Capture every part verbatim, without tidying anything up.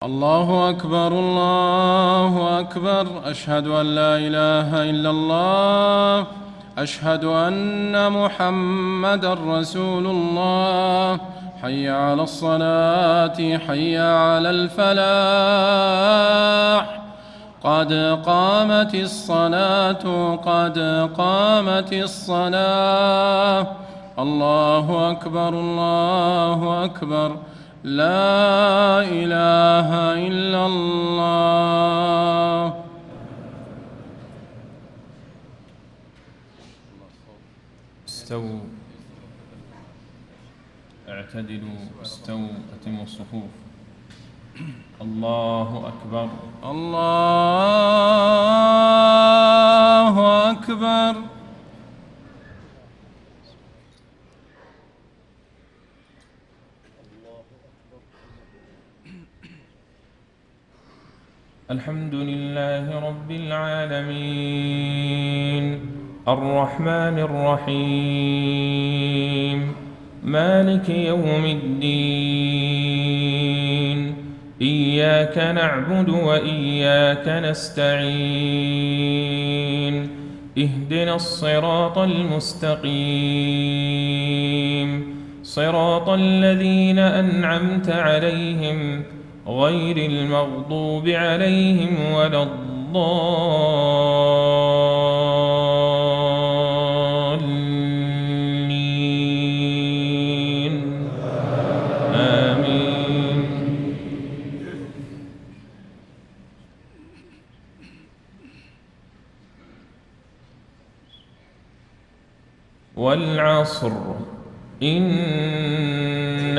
الله أكبر الله أكبر. أشهد أن لا إله إلا الله. أشهد أن محمدًا رسول الله. حي على الصلاة حي على الفلاح. قد قامت الصلاة قد قامت الصلاة. الله أكبر الله أكبر. لا إله إلا الله. استووا، اعتدلوا، استووا، أتموا الصفوف. الله أكبر الله أكبر. الحمد لله رب العالمين الرحمن الرحيم مالك يوم الدين. إياك نعبد وإياك نستعين. اهدنا الصراط المستقيم صراط الذين أنعمت عليهم غير المغضوب عليهم ولا الضالين. آمين. والعصر إن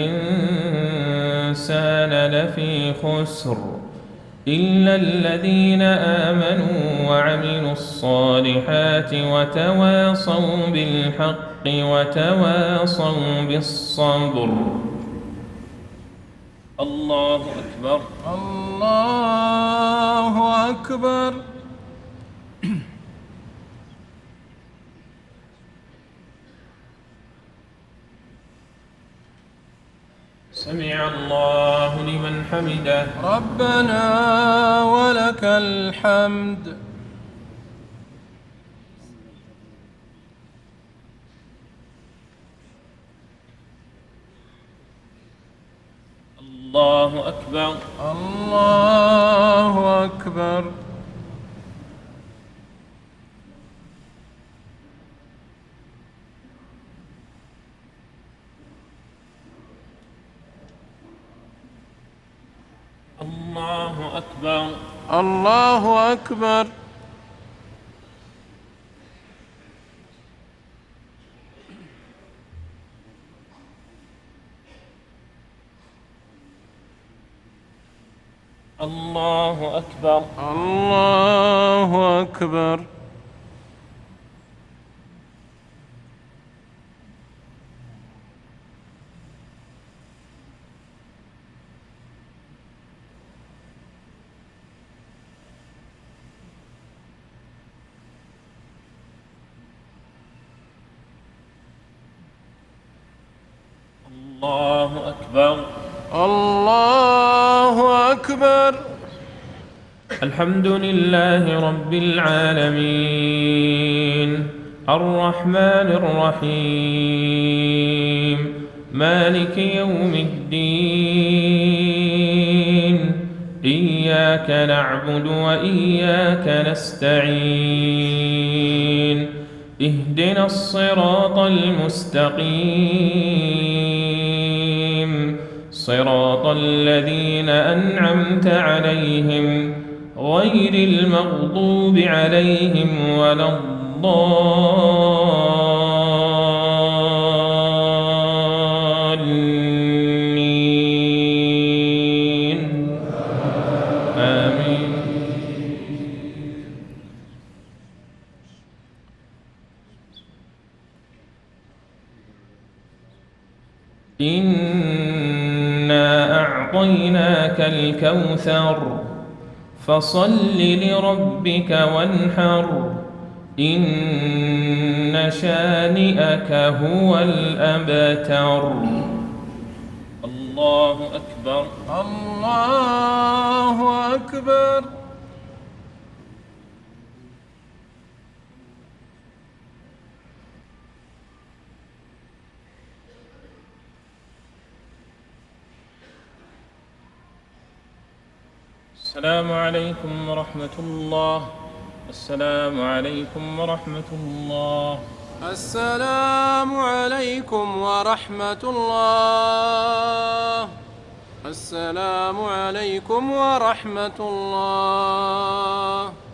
الإنسان لفي خسر إلا الذين آمنوا وعملوا الصالحات وتواصوا بالحق وتواصوا بالصبر. الله أكبر الله أكبر. سمع الله لمن حمده. ربنا ولك الحمد. الله أكبر الله أكبر. الله أكبر الله أكبر. الله أكبر الله أكبر. الله أكبر الله أكبر. الحمد لله رب العالمين الرحمن الرحيم مالك يوم الدين. إياك نعبد وإياك نستعين. اهدنا الصراط المستقيم صراط الذين أنعمت عليهم غير المغضوب عليهم ولا الضالين. آمين. إنا أعطيناك الكوثر فصل لربك وانحر إن شانئك هو الأبتر. الله أكبر الله أكبر. السلام عليكم ورحمة الله. السلام عليكم ورحمة الله. السلام عليكم ورحمة الله. السلام عليكم ورحمة الله.